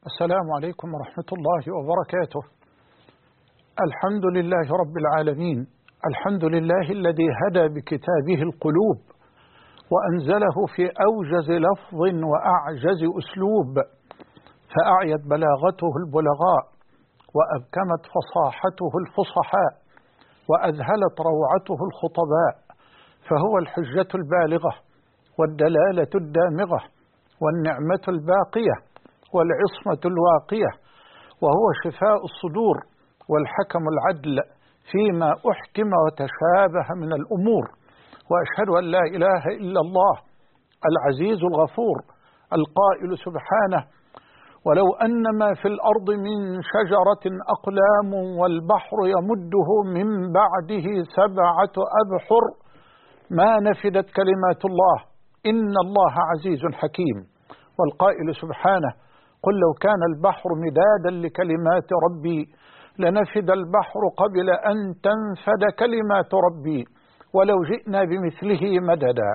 السلام عليكم ورحمة الله وبركاته. الحمد لله رب العالمين، الحمد لله الذي هدى بكتابه القلوب وأنزله في أوجز لفظ وأعجز أسلوب، فأعيت بلاغته البلغاء وأبكمت فصاحته الفصحاء وأذهلت روعته الخطباء، فهو الحجة البالغة والدلالة الدامغة والنعمة الباقية والعصمة الواقية، وهو شفاء الصدور والحكم العدل فيما أحكم وتشابه من الأمور. وأشهد أن لا إله إلا الله العزيز الغفور القائل سبحانه: ولو أن ما في الأرض من شجرة أقلام والبحر يمده من بعده 7 أبحر ما نفدت كلمات الله إن الله عزيز حكيم. والقائل سبحانه: قل لو كان البحر مدادا لكلمات ربي لنفد البحر قبل أن تنفد كلمات ربي ولو جئنا بمثله مددا.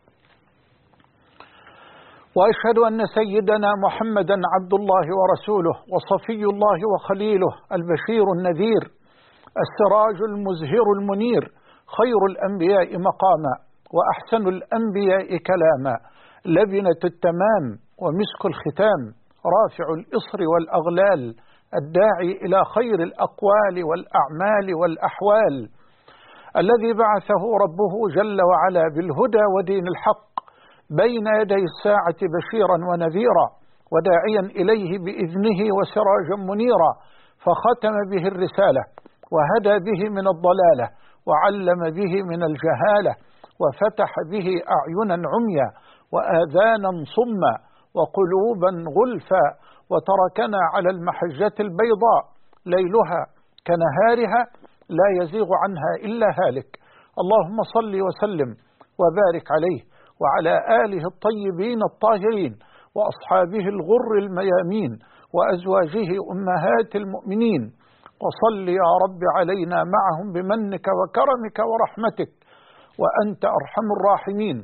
وأشهد أن سيدنا محمدا عبد الله ورسوله وصفي الله وخليله، البشير النذير، السراج المزهر المنير، خير الأنبياء مقاما وأحسن الأنبياء كلاما، لبنة التمام ومسك الختام، رافع الإصر والأغلال، الداعي إلى خير الأقوال والأعمال والأحوال، الذي بعثه ربه جل وعلا بالهدى ودين الحق بين يدي الساعة بشيرا ونذيرا وداعيا إليه بإذنه وسراجا منيرا، فختم به الرسالة وهدى به من الضلالة وعلم به من الجهالة وفتح به أعينا عميا وآذانا صما وقلوبا غلفا، وتركنا على المحجة البيضاء ليلها كنهارها لا يزيغ عنها إلا هالك. اللهم صل وسلم وبارك عليه وعلى آله الطيبين الطاهرين وأصحابه الغر الميامين وأزواجه أمهات المؤمنين، وصل يا رب علينا معهم بمنك وكرمك ورحمتك وأنت أرحم الراحمين.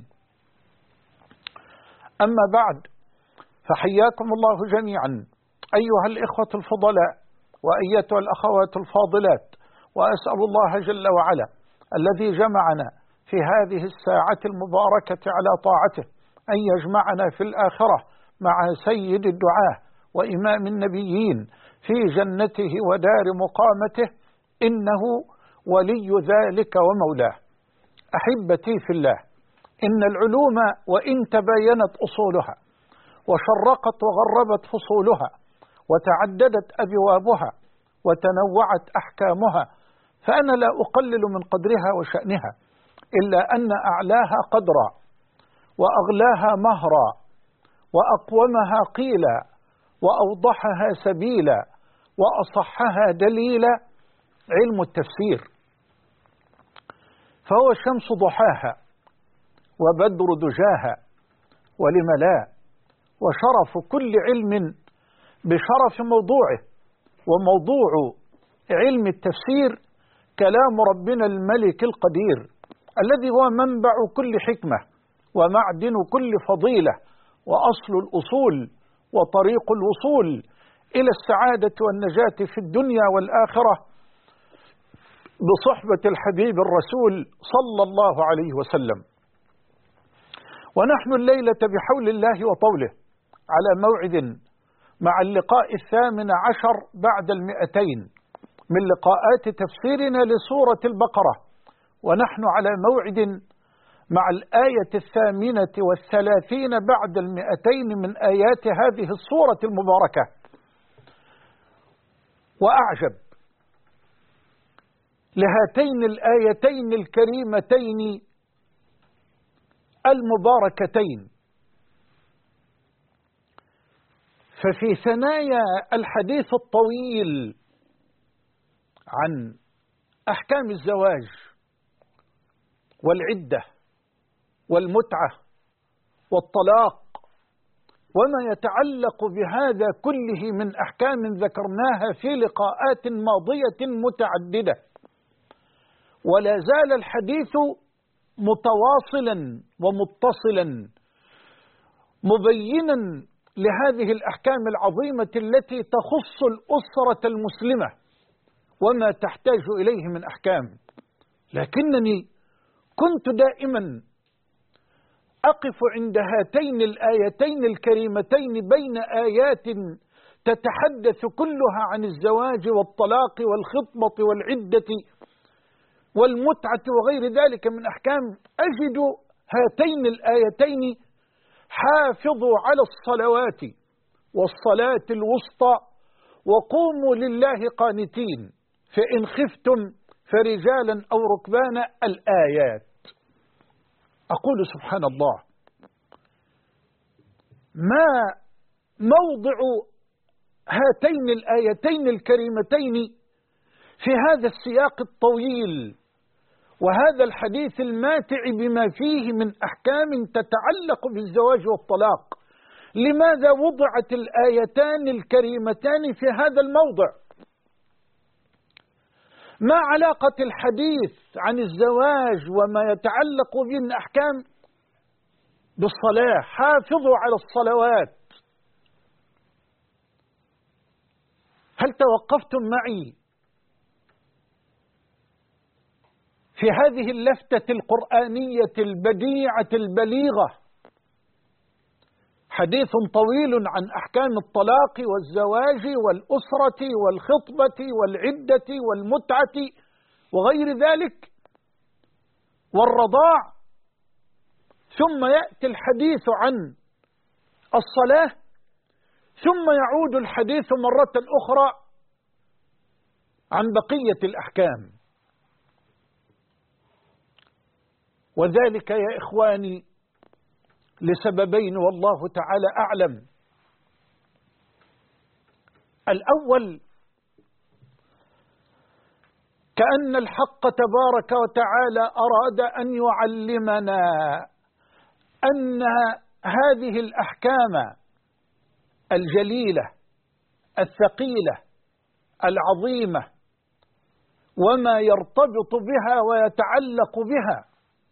أما بعد، فحياكم الله جميعا أيها الإخوة الفضلاء وأيتها الأخوات الفاضلات، وأسأل الله جل وعلا الذي جمعنا في هذه الساعة المباركة على طاعته أن يجمعنا في الآخرة مع سيد الدعاة وإمام النبيين في جنته ودار مقامته، إنه ولي ذلك ومولاه. أحبتي في الله، إن العلوم وإن تباينت أصولها وشرقت وغربت فصولها وتعددت أبوابها وتنوعت أحكامها، فأنا لا أقلل من قدرها وشأنها، إلا أن أعلاها قدرا وأغلاها مهرا وأقومها قيلا وأوضحها سبيلا وأصحها دليلا علم التفسير، فهو الشمس ضحاها وبدر دجاها، ولم لا، وشرف كل علم بشرف موضوعه، وموضوع علم التفسير كلام ربنا الملك القدير الذي هو منبع كل حكمة ومعدن كل فضيلة وأصل الأصول وطريق الوصول إلى السعادة والنجاة في الدنيا والآخرة بصحبة الحبيب الرسول صلى الله عليه وسلم. ونحن الليلة بحول الله وطوله على موعد مع اللقاء 18 بعد 200 من لقاءات تفسيرنا لسورة البقرة، ونحن على موعد مع الآية 38 بعد 200 من آيات هذه السورة المباركة. وأعجب لهاتين الآيتين الكريمتين المباركتين، ففي ثنايا الحديث الطويل عن أحكام الزواج والعدة والمتعة والطلاق وما يتعلق بهذا كله من أحكام ذكرناها في لقاءات ماضية متعددة، ولا زال الحديث متواصلا ومتصلا مبينا لهذه الأحكام العظيمة التي تخص الأسرة المسلمة وما تحتاج إليه من أحكام، لكنني كنت دائما أقف عند هاتين الآيتين الكريمتين بين آيات تتحدث كلها عن الزواج والطلاق والخطبة والعدة والمتعة وغير ذلك من أحكام، أجد هاتين الآيتين: حافظوا على الصلوات والصلاة الوسطى وقوموا لله قانتين فإن خفتم فرجالا أو ركبانا، الآيات. أقول سبحان الله، ما موضع هاتين الآيتين الكريمتين في هذا السياق الطويل وهذا الحديث الماتع بما فيه من أحكام تتعلق بالزواج والطلاق؟ لماذا وضعت الآيتان الكريمتان في هذا الموضع؟ ما علاقة الحديث عن الزواج وما يتعلق به من أحكام بالصلاة؟ حافظوا على الصلوات. هل توقفتم معي في هذه اللفتة القرآنية البديعة البليغة؟ حديث طويل عن أحكام الطلاق والزواج والأسرة والخطبة والعدة والمتعة وغير ذلك والرضاع، ثم يأتي الحديث عن الصلاة، ثم يعود الحديث مرة أخرى عن بقية الأحكام. وذلك يا إخواني لسببين والله تعالى أعلم. الأول، كأن الحق تبارك وتعالى أراد أن يعلمنا أن هذه الأحكام الجليلة الثقيلة العظيمة وما يرتبط بها ويتعلق بها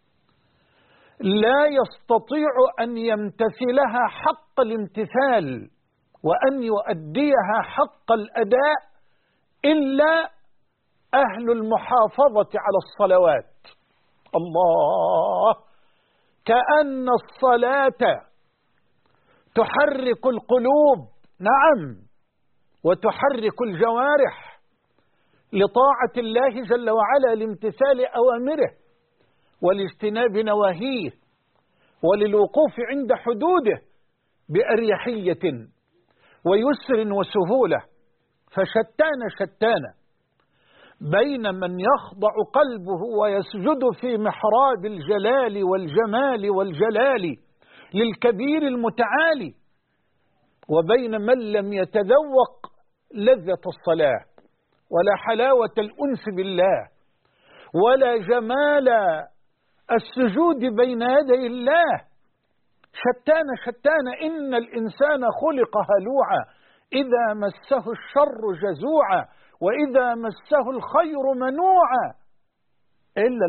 لا يستطيع أن يمتثلها حق الامتثال وأن يؤديها حق الأداء إلا أهل المحافظة على الصلوات. الله، كأن الصلاة تحرك القلوب، نعم، وتحرك الجوارح لطاعة الله جل وعلا، لامتثال أوامره ولاجتناب نواهيه وللوقوف عند حدوده بأريحية ويسر وسهولة. فشتان بين من يخضع قلبه ويسجد في محراب الجلال والجمال والجلال للكبير المتعالي، وبين من لم يتذوق لذة الصلاة ولا حلاوة الأنس بالله ولا جمال السجود بين يدي الله. شتان. إن الإنسان خلق هلوعا إذا مسه الشر جزوعا وإذا مسه الخير منوعا إلا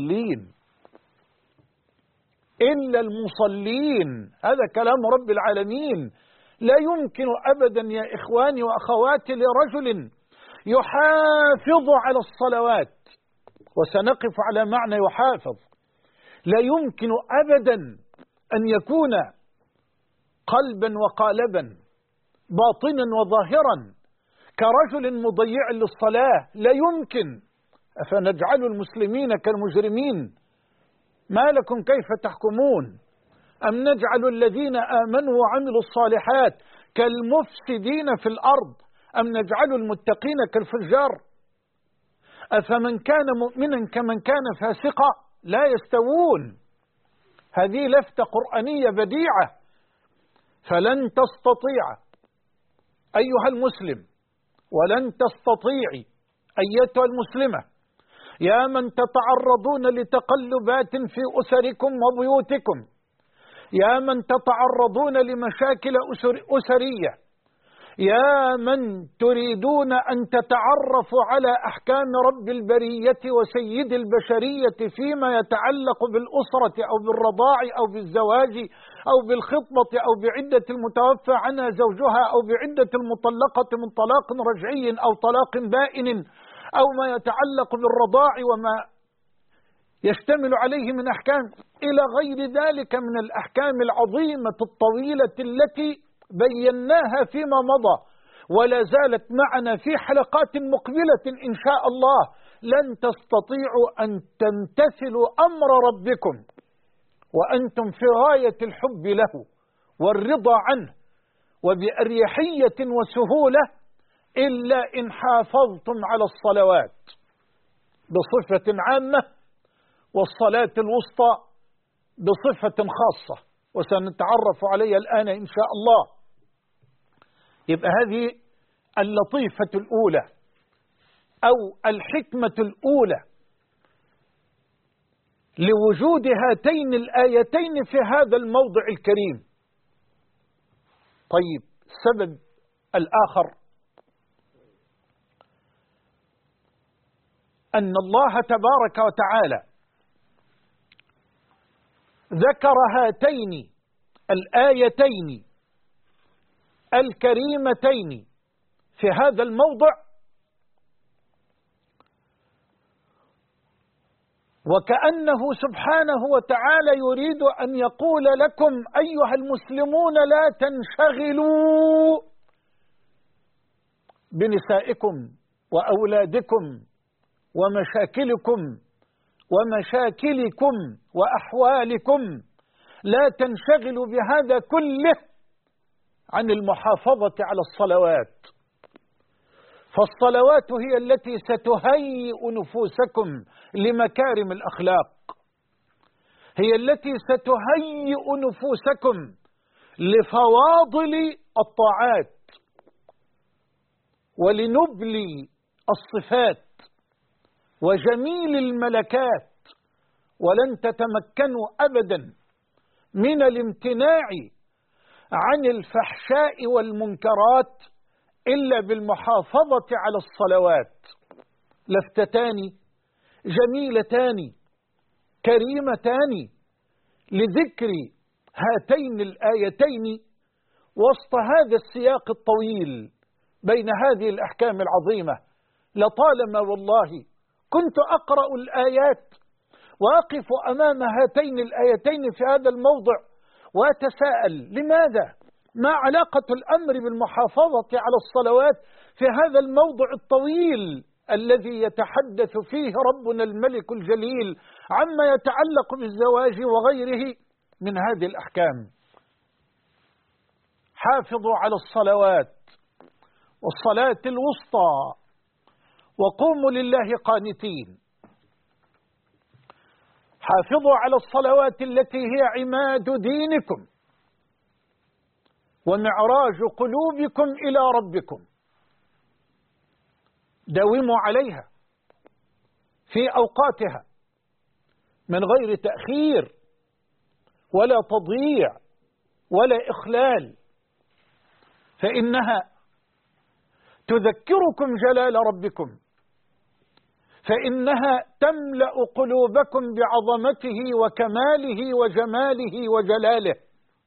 المصلين. هذا كلام رب العالمين. لا يمكن أبدا يا إخواني وأخواتي لرجل يحافظ على الصلوات، وسنقف على معنى يحافظ، لا يمكن أبدا أن يكون قلبا وقالبا باطنا وظاهرا كرجل مضيع للصلاة، لا يمكن. أفنجعل المسلمين كالمجرمين؟ ما لكم كيف تحكمون؟ أم نجعل الذين آمنوا وعملوا الصالحات كالمفسدين في الأرض أم نجعل المتقين كالفجار؟ أفمن كان مؤمنا كمن كان فاسقا لا يستوون. هذه لفتة قرآنية بديعة. فلن تستطيع أيها المسلم ولن تستطيعي أيتها المسلمة يا من تتعرضون لتقلبات في أسركم وبيوتكم، يا من تتعرضون لمشاكل أسرية، يا من تريدون أن تتعرفوا على أحكام رب البرية وسيد البشرية فيما يتعلق بالأسرة أو بالرضاع أو بالزواج أو بالخطبة أو بعدة المتوفى عنها زوجها أو بعدة المطلقة من طلاق رجعي أو طلاق بائن أو ما يتعلق بالرضاع وما يشتمل عليه من أحكام إلى غير ذلك من الأحكام العظيمة الطويلة التي بيناها فيما مضى ولا زالت معنا في حلقات مقبلة إن شاء الله. لن تستطيعوا أن تمتثلوا أمر ربكم وأنتم في غاية الحب له والرضا عنه وبأريحية وسهولة إلا إن حافظتم على الصلوات بصفة عامة والصلاة الوسطى بصفة خاصة، وسنتعرف عليها الآن إن شاء الله. يبقى هذه اللطيفة الأولى أو الحكمة الأولى لوجود هاتين الآيتين في هذا الموضع الكريم. طيب، السبب الآخر أن الله تبارك وتعالى ذكر هاتين الآيتين الكريمتين في هذا الموضع وكأنه سبحانه وتعالى يريد أن يقول لكم أيها المسلمون لا تنشغلوا بنسائكم وأولادكم ومشاكلكم وأحوالكم، لا تنشغلوا بهذا كله عن المحافظة على الصلوات، فالصلوات هي التي ستهيئ نفوسكم لمكارم الأخلاق، هي التي ستهيئ نفوسكم لفواضل الطاعات ولنبل الصفات وجميل الملكات، ولن تتمكنوا أبدا من الامتناع عن الفحشاء والمنكرات إلا بالمحافظة على الصلوات. لفتتان جميلتان كريمتان لذكر هاتين الآيتين وسط هذا السياق الطويل بين هذه الأحكام العظيمة. لطالما والله كنت أقرأ الآيات وأقف أمام هاتين الآيتين في هذا الموضع وأتساءل لماذا؟ ما علاقة الأمر بالمحافظة على الصلوات في هذا الموضع الطويل الذي يتحدث فيه ربنا الملك الجليل عما يتعلق بالزواج وغيره من هذه الأحكام؟ حافظوا على الصلوات والصلاة الوسطى وقوموا لله قانتين. حافظوا على الصلوات التي هي عماد دينكم ومعراج قلوبكم إلى ربكم. داوموا عليها في أوقاتها من غير تأخير ولا تضييع ولا إخلال، فإنها تذكركم جلال ربكم، فإنها تملأ قلوبكم بعظمته وكماله وجماله وجلاله،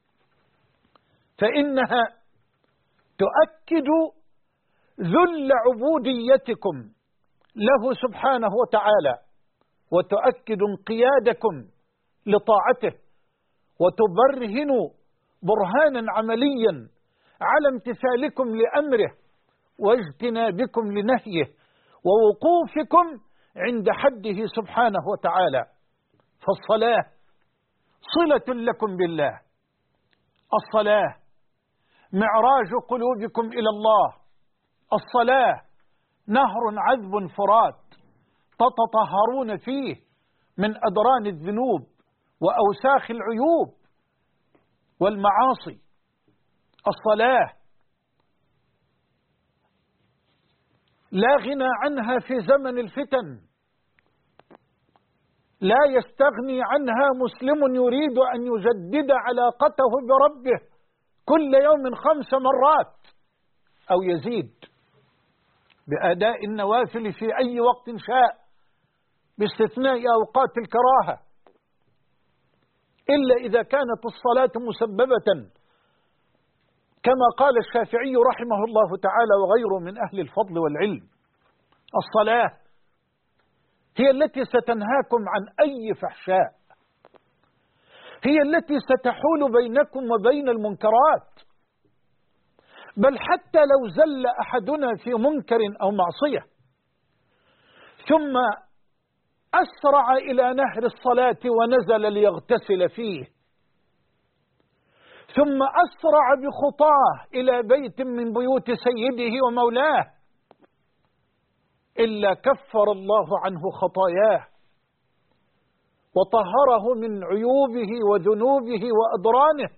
فإنها تؤكد ذل عبوديتكم له سبحانه وتعالى، وتؤكد انقيادكم لطاعته، وتبرهن برهانا عمليا على امتثالكم لأمره واجتنابكم لنهيه ووقوفكم عند حده سبحانه وتعالى. فالصلاة صلة لكم بالله، الصلاة معراج قلوبكم إلى الله، الصلاة نهر عذب فرات تتطهرون فيه من أدران الذنوب وأوساخ العيوب والمعاصي. الصلاة لا غنى عنها في زمن الفتن، لا يستغني عنها مسلم يريد أن يجدد علاقته بربه كل يوم 5 مرات أو يزيد بأداء النوافل في أي وقت شاء باستثناء أوقات الكراهة، إلا إذا كانت الصلاة مسببة كما قال الشافعي رحمه الله تعالى وغيره من أهل الفضل والعلم. الصلاة هي التي ستنهاكم عن أي فحشاء، هي التي ستحول بينكم وبين المنكرات، بل حتى لو زل أحدنا في منكر أو معصية ثم أسرع إلى نهر الصلاة ونزل ليغتسل فيه، ثم أسرع بخطاه إلى بيت من بيوت سيده ومولاه، إلا كفر الله عنه خطاياه وطهره من عيوبه وذنوبه وأضرانه.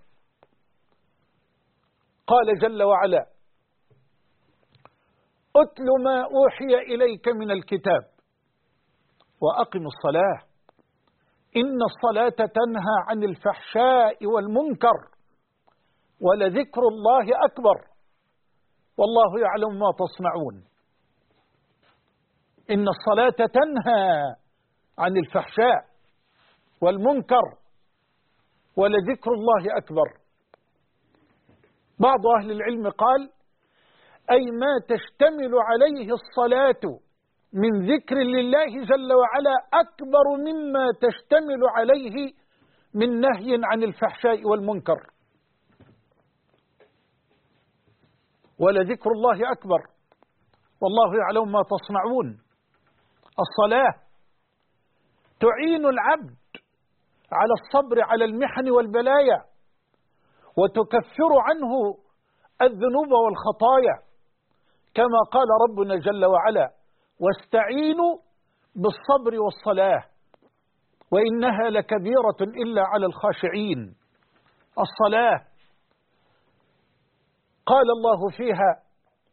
قال جل وعلا: أتل ما أوحي إليك من الكتاب وأقم الصلاة إن الصلاة تنهى عن الفحشاء والمنكر ولذكر الله أكبر والله يعلم ما تصنعون. إن الصلاة تنهى عن الفحشاء والمنكر ولذكر الله أكبر. بعض أهل العلم قال: أي ما تشتمل عليه الصلاة من ذكر لله جل وعلا أكبر مما تشتمل عليه من نهي عن الفحشاء والمنكر. ولذكر الله أكبر والله يعلم ما تصنعون. الصلاة تعين العبد على الصبر على المحن والبلايا وتكفر عنه الذنوب والخطايا، كما قال ربنا جل وعلا: واستعينوا بالصبر والصلاة وإنها لكبيرة إلا على الخاشعين. الصلاة قال الله فيها: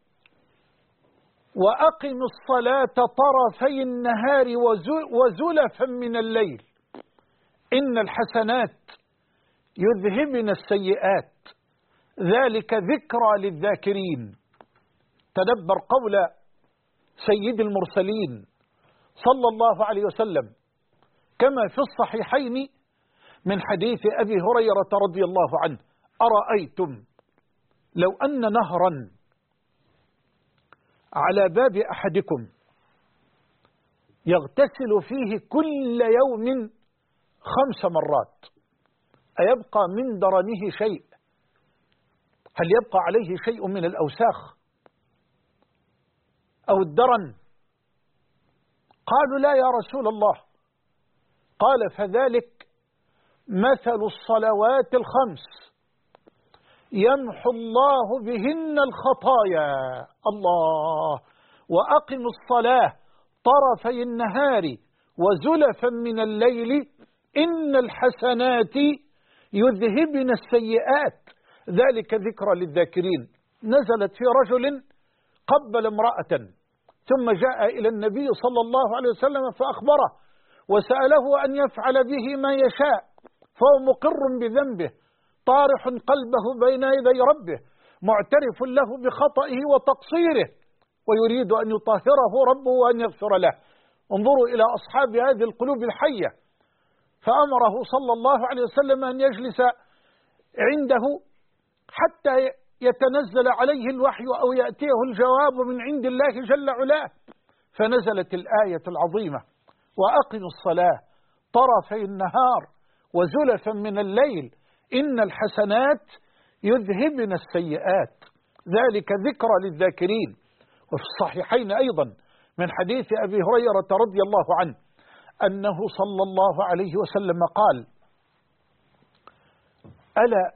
وأقم الصلاة طرفي النهار وزلفا من الليل إن الحسنات يذهبن السيئات ذلك ذكرى للذاكرين. تدبر قول سيد المرسلين صلى الله عليه وسلم كما في الصحيحين من حديث أبي هريرة رضي الله عنه: أرأيتم لو أن نهرا على باب أحدكم يغتسل فيه كل يوم 5 مرات أيبقى من درنه شيء؟ هل يبقى عليه شيء من الأوساخ أو الدرن؟ قالوا: لا يا رسول الله. قال: فذلك مثل الصلوات 5 يمحو الله بهن الخطايا. الله. وأقم الصلاة طرفي النهار وزلفا من الليل إن الحسنات يذهبن السيئات ذلك ذكرى للذاكرين. نزلت في رجل قبل امرأة ثم جاء إلى النبي صلى الله عليه وسلم فأخبره وسأله أن يفعل به ما يشاء، فهو مقر بذنبه طارح قلبه بين يدي ربه معترف له بخطئه وتقصيره ويريد أن يطهره ربه وأن يغفر له. انظروا إلى أصحاب هذه القلوب الحية، فأمره صلى الله عليه وسلم أن يجلس عنده حتى يتنزل عليه الوحي أو يأتيه الجواب من عند الله جل علاه. فنزلت الآية العظيمة: وأقم الصلاة طرفي النهار وزلفا من الليل إن الحسنات يذهبن السيئات ذلك ذكرى للذاكرين. وفي الصحيحين أيضا من حديث أبي هريرة رضي الله عنه أنه صلى الله عليه وسلم قال: ألا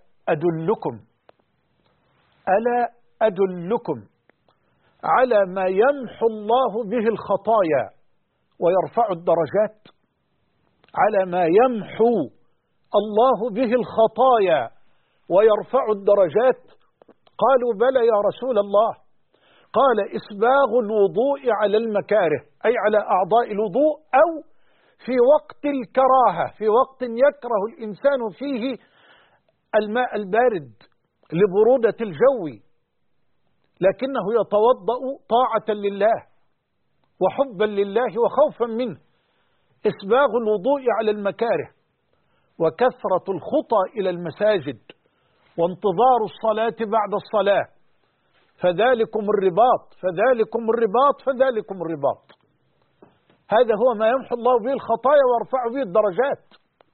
أدلكم على ما يمحو الله به الخطايا ويرفع الدرجات؟ على ما يمحو الله به الخطايا ويرفع الدرجات؟ قالوا: بلى يا رسول الله. قال: إسباغ الوضوء على المكاره، أي على أعضاء الوضوء، أو في وقت الكراهة، في وقت يكره الإنسان فيه الماء البارد لبرودة الجو، لكنه يتوضأ طاعة لله وحبا لله وخوفا منه، إسباغ الوضوء على المكاره، وكثرة الخطى إلى المساجد، وانتظار الصلاة بعد الصلاة. فذلكم الرباط فذلكم الرباط فذلكم الرباط. هذا هو ما يمحو الله به الخطايا ويرفع به الدرجات،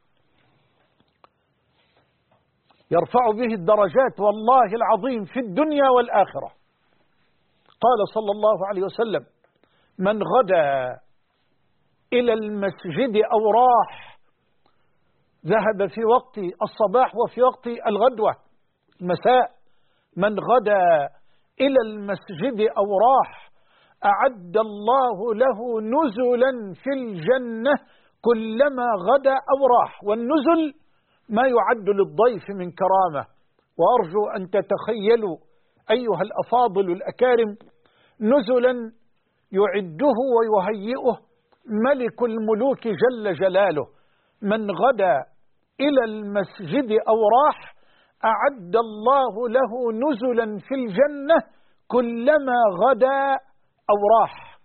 يرفع به الدرجات والله العظيم في الدنيا والآخرة. قال صلى الله عليه وسلم: من غدا إلى المسجد أو راح، ذهب في وقت الصباح وفي وقت الغدوة المساء، من غدا إلى المسجد أو راح أعد الله له نزلا في الجنة كلما غدا أو راح. والنزل ما يعد للضيف من كرامة. وأرجو أن تتخيلوا أيها الأفاضل الأكارم نزلا يعده ويهيئه ملك الملوك جل جلاله. من غدا إلى المسجد أو راح أعد الله له نزلا في الجنة كلما غدا أو راح.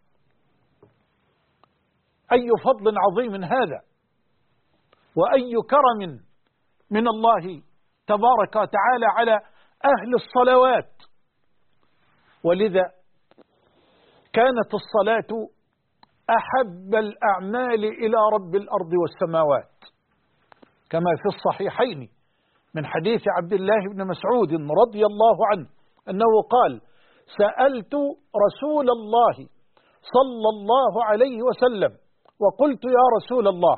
أي فضل عظيم هذا، وأي كرم من الله تبارك وتعالى على أهل الصلوات. ولذا كانت الصلاة أحب الأعمال إلى رب الأرض والسماوات، كما في الصحيحين من حديث عبد الله بن مسعود رضي الله عنه أنه قال: سألت رسول الله صلى الله عليه وسلم وقلت: يا رسول الله،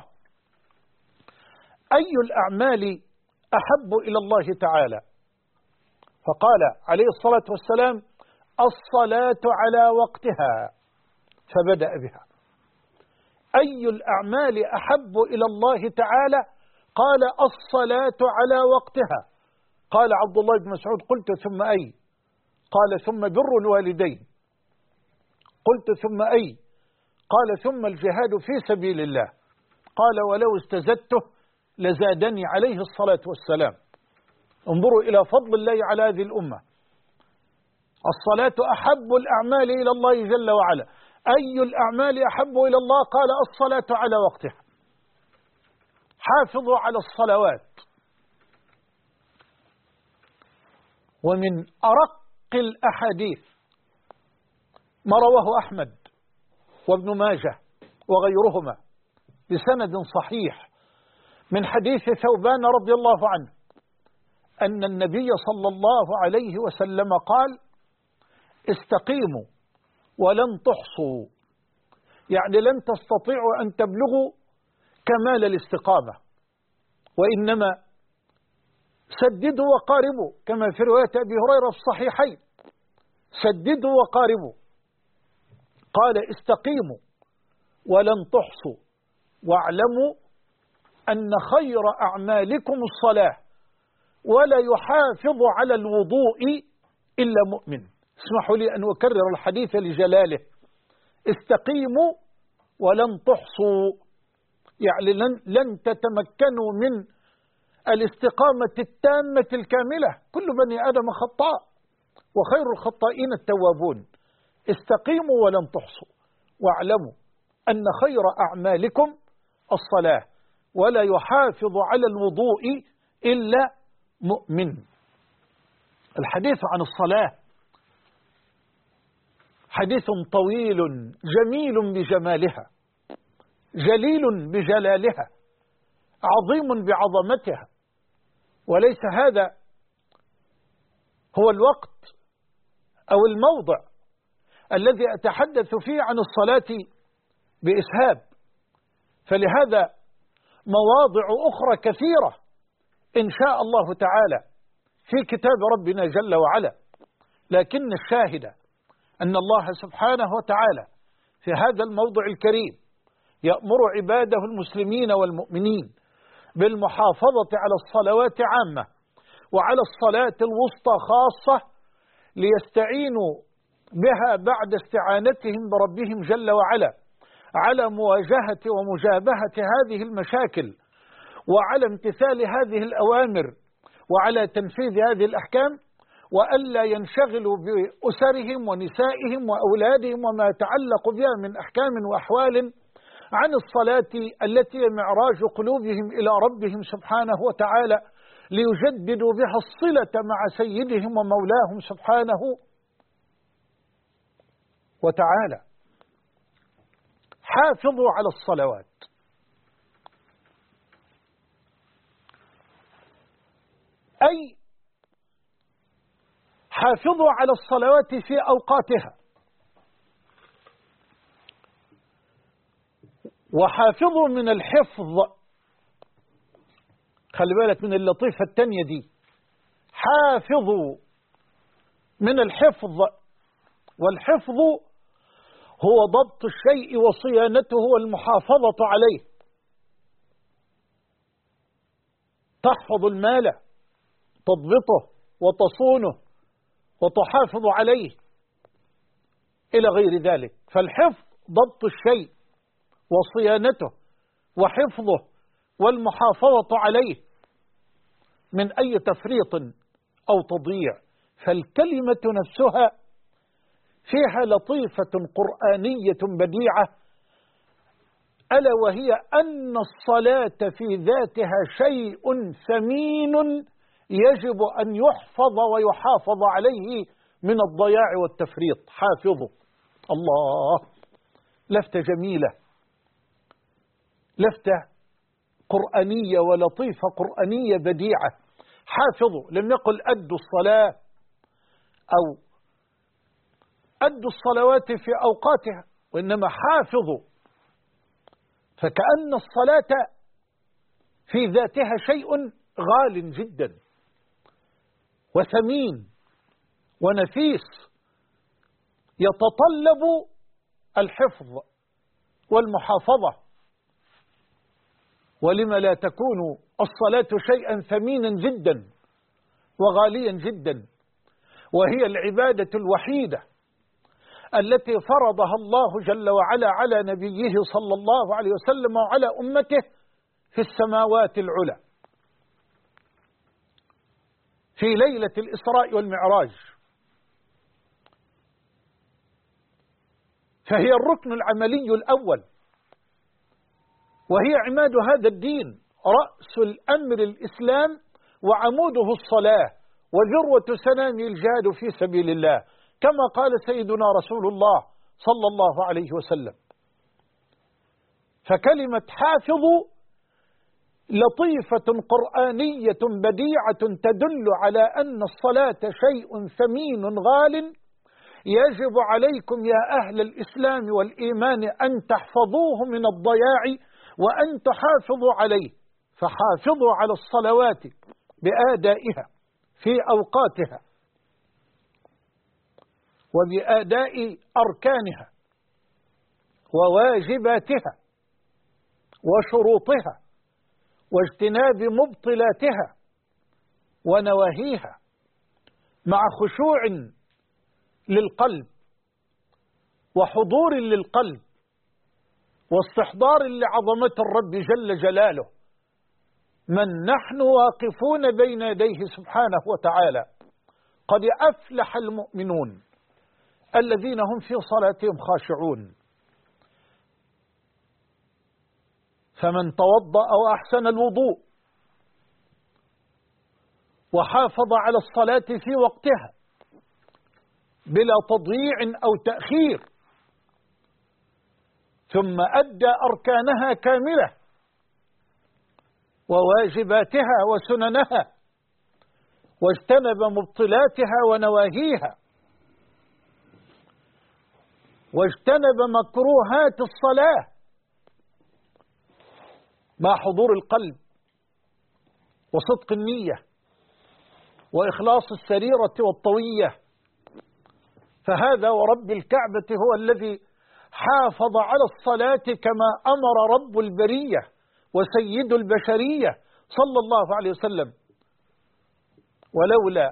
أي الأعمال أحب إلى الله تعالى؟ فقال عليه الصلاة والسلام: الصلاة على وقتها. فبدأ بها. أي الأعمال أحب إلى الله تعالى؟ قال: الصلاة على وقتها. قال عبد الله بن مسعود: قلت ثم أي؟ قال: ثم بر الوالدين. قلت ثم أي؟ قال: ثم الجهاد في سبيل الله. قال: ولو استزدته لزادني عليه الصلاة والسلام. انظروا إلى فضل الله على هذه الأمة. الصلاة أحب الأعمال إلى الله جل وعلا. أي الأعمال أحب إلى الله؟ قال: الصلاة على وقتها. حافظوا على الصلوات. ومن أرق الأحاديث ما رواه أحمد وابن ماجه وغيرهما بسند صحيح من حديث ثوبان رضي الله عنه أن النبي صلى الله عليه وسلم قال: استقيموا ولن تحصوا، يعني لن تستطيعوا أن تبلغوا كمال الاستقامة، وإنما سددوا وقاربوا، كما في رواية أبي هريرة في الصحيحين: سددوا وقاربوا. قال: استقيموا ولن تحصوا، واعلموا أن خير أعمالكم الصلاة، ولا يحافظ على الوضوء إلا مؤمن. اسمحوا لي أن أكرر الحديث لجلاله: استقيموا ولن تحصوا، يعني لن تتمكنوا من الاستقامة التامة الكاملة. كل بني آدم خطاء، وخير الخطائين التوابون. استقيموا ولن تحصوا، واعلموا أن خير أعمالكم الصلاة، ولا يحافظ على الوضوء إلا مؤمن. الحديث عن الصلاة حديث طويل جميل بجمالها، جليل بجلالها، عظيم بعظمتها. وليس هذا هو الوقت أو الموضع الذي أتحدث فيه عن الصلاة بإسهاب، فلهذا مواضع أخرى كثيرة إن شاء الله تعالى في كتاب ربنا جل وعلا. لكن الشاهد أن الله سبحانه وتعالى في هذا الموضع الكريم يأمر عباده المسلمين والمؤمنين بالمحافظة على الصلوات عامة، وعلى الصلاة الوسطى خاصة، ليستعينوا بها بعد استعانتهم بربهم جل وعلا على مواجهة ومجابهة هذه المشاكل، وعلى امتثال هذه الأوامر، وعلى تنفيذ هذه الأحكام، وألا ينشغلوا بأسرهم ونسائهم وأولادهم وما يتعلق بها من أحكام وأحوال عن الصلاة التي معراج قلوبهم إلى ربهم سبحانه وتعالى، ليجددوا بها الصلة مع سيدهم ومولاهم سبحانه وتعالى. حافظوا على الصلوات، أي حافظوا على الصلوات في أوقاتها، وحافظوا من الحفظ. خلي بالك من اللطيفة التانية دي، حافظوا من الحفظ، والحفظ هو ضبط الشيء وصيانته والمحافظة عليه. تحفظ المال، تضبطه وتصونه وتحافظ عليه إلى غير ذلك. فالحفظ ضبط الشيء وصيانته وحفظه والمحافظة عليه من أي تفريط أو تضييع. فالكلمة نفسها فيها لطيفة قرآنية بديعة، ألا وهي أن الصلاة في ذاتها شيء ثمين يجب أن يحفظ ويحافظ عليه من الضياع والتفريط. حافظوا. الله، لفتة جميلة، لفتة قرآنية ولطيفة قرآنية بديعة. حافظوا، لم يقل أدوا الصلاة أو أدوا الصلوات في أوقاتها، وإنما حافظوا. فكأن الصلاة في ذاتها شيء غال جدا وثمين ونفيس، يتطلب الحفظ والمحافظة. ولما لا تكون الصلاة شيئا ثمينا جدا وغاليا جدا، وهي العبادة الوحيدة التي فرضها الله جل وعلا على نبيه صلى الله عليه وسلم وعلى أمته في السماوات العلى في ليلة الإسراء والمعراج. فهي الركن العملي الأول، وهي عماد هذا الدين، رأس الأمر الإسلام، وعموده الصلاة، وذروة سنام الجهاد في سبيل الله، كما قال سيدنا رسول الله صلى الله عليه وسلم. فكلمة حافظوا لطيفة قرآنية بديعة تدل على أن الصلاة شيء ثمين غال يجب عليكم يا أهل الإسلام والإيمان أن تحفظوه من الضياع وأن تحافظوا عليه. فحافظوا على الصلوات بآدائها في أوقاتها وبآداء أركانها وواجباتها وشروطها واجتناب مبطلاتها ونواهيها، مع خشوع للقلب وحضور للقلب واستحضار لعظمة الرب جل جلاله. من نحن واقفون بين يديه سبحانه وتعالى. قد أفلح المؤمنون الذين هم في صلاتهم خاشعون. فمن توضأ وأحسن الوضوء وحافظ على الصلاة في وقتها بلا تضييع أو تأخير، ثم أدى أركانها كاملة وواجباتها وسننها، واجتنب مبطلاتها ونواهيها، واجتنب مكروهات الصلاة، مع حضور القلب وصدق النية وإخلاص السريرة والطوية. فهذا ورب الكعبة هو الذي حافظ على الصلاة كما أمر رب البرية وسيد البشرية صلى الله عليه وسلم. ولولا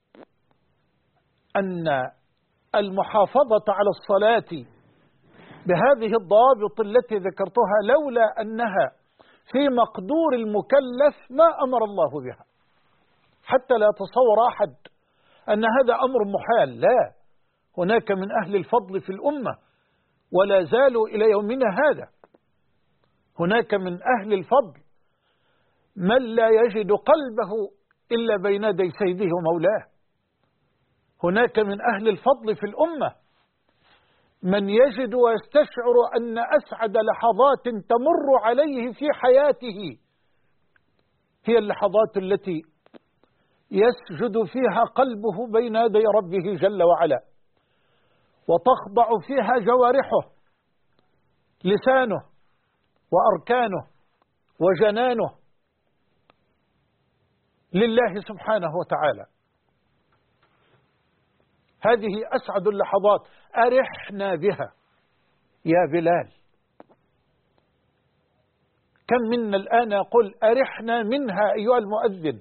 أن المحافظة على الصلاة بهذه الضوابط التي ذكرتها، لولا أنها في مقدور المكلف ما أمر الله بها. حتى لا يتصور أحد أن هذا أمر محال، لا، هناك من أهل الفضل في الأمة ولا زالوا إلى يومنا هذا، هناك من أهل الفضل من لا يجد قلبه إلا بين يدي سيده ومولاه، هناك من أهل الفضل في الأمة من يجد ويستشعر أن أسعد لحظات تمر عليه في حياته هي اللحظات التي يسجد فيها قلبه بين يدي ربه جل وعلا، وتخضع فيها جوارحه، لسانه وأركانه وجنانه لله سبحانه وتعالى. هذه أسعد اللحظات، أرحنا بها يا بلال. كم منا الآن يقول أرحنا منها أيها المؤذن؟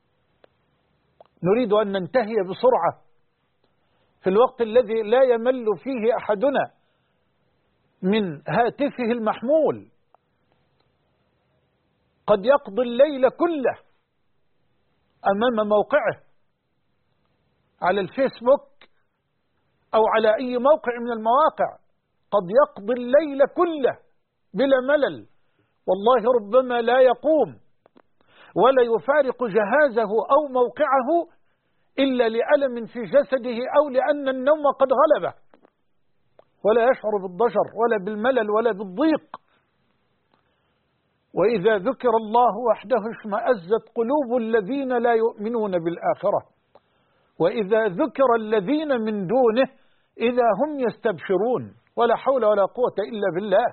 نريد أن ننتهي بسرعة في الوقت الذي لا يمل فيه أحدنا من هاتفه المحمول، قد يقضي الليل كله أمام موقعه على الفيسبوك أو على أي موقع من المواقع، قد يقضي الليل كله بلا ملل، والله ربما لا يقوم ولا يفارق جهازه أو موقعه إلا لألم في جسده أو لأن النوم قد غلبه، ولا يشعر بالضجر ولا بالملل ولا بالضيق. وإذا ذكر الله وحده اشمأزت قلوب الذين لا يؤمنون بالآخرة، وإذا ذكر الذين من دونه إذا هم يستبشرون، ولا حول ولا قوة إلا بالله.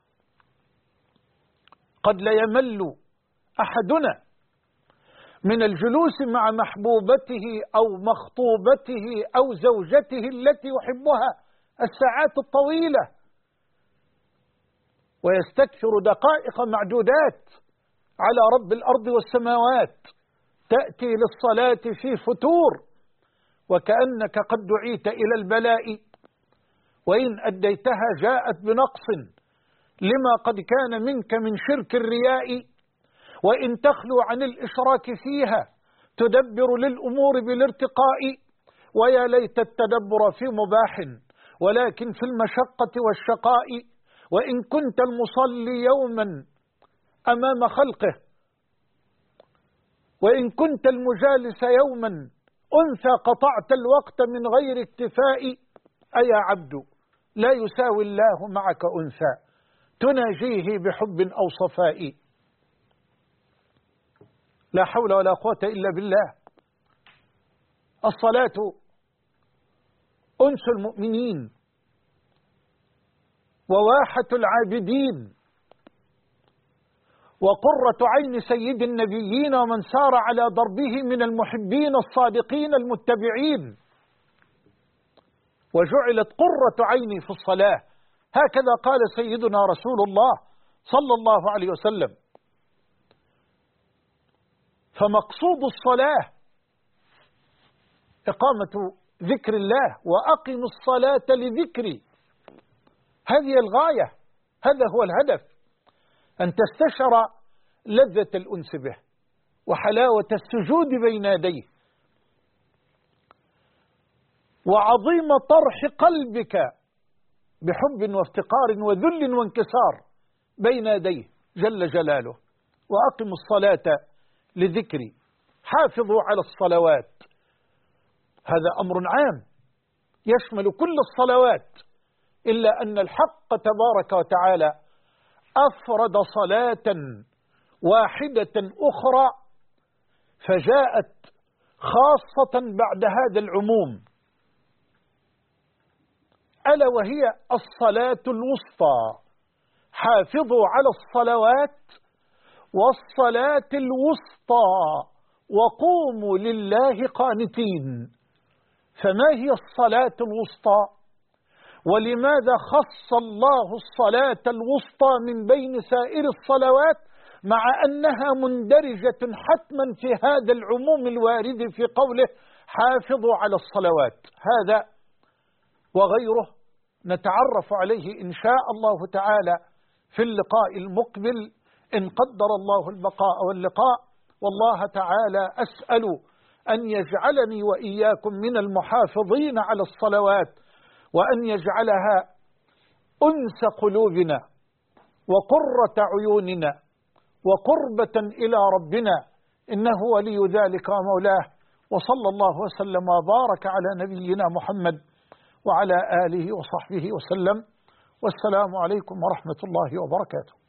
قد لا يمل أحدنا من الجلوس مع محبوبته أو مخطوبته أو زوجته التي يحبها الساعات الطويلة، ويستكثر دقائق معدودات على رب الأرض والسماوات، تأتي للصلاة في فتور وكأنك قد دعيت إلى البلاء، وإن أديتها جاءت بنقص لما قد كان منك من شرك الرياء، وإن تخلو عن الإشراك فيها تدبر للأمور بالارتقاء، ويا ليت التدبر في مباح ولكن في المشقة والشقاء، وإن كنت المصلي يوما أمام خلقه، وإن كنت المجالس يوما أنثى قطعت الوقت من غير اكتفاء، أيا عبد لا يساوي الله معك أنثى تناجيه بحب أو صفاء. لا حول ولا قوة إلا بالله. الصلاة أنس المؤمنين وواحة العابدين وقرة عين سيد النبيين ومن سار على ضربه من المحبين الصادقين المتبعين، وجعلت قرة عيني في الصلاة، هكذا قال سيدنا رسول الله صلى الله عليه وسلم. فمقصود الصلاة إقامة ذكر الله، وأقم الصلاة لذكري، هذه الغاية، هذا هو الهدف، أن تستشعر لذة الأنس به وحلاوة السجود بين يديه وعظيم طرح قلبك بحب وافتقار وذل وانكسار بين يديه جل جلاله. وأقم الصلاة لذكري، حافظوا على الصلوات، هذا أمر عام يشمل كل الصلوات، إلا أن الحق تبارك وتعالى أفرد صلاة واحدة أخرى فجاءت خاصة بعد هذا العموم، ألا وهي الصلاة الوسطى. حافظوا على الصلوات والصلاة الوسطى وقوموا لله قانتين. فما هي الصلاة الوسطى؟ ولماذا خص الله الصلاة الوسطى من بين سائر الصلوات مع أنها مندرجة حتما في هذا العموم الوارد في قوله حافظوا على الصلوات؟ هذا وغيره نتعرف عليه إن شاء الله تعالى في اللقاء المقبل إن قدر الله البقاء واللقاء. والله تعالى أسأل أن يجعلني وإياكم من المحافظين على الصلوات، وأن يجعلها أنس قلوبنا وقرة عيوننا وقربة إلى ربنا، إنه ولي ذلك ومولاه. وصلى الله وسلم وبارك على نبينا محمد وعلى آله وصحبه وسلم، والسلام عليكم ورحمة الله وبركاته.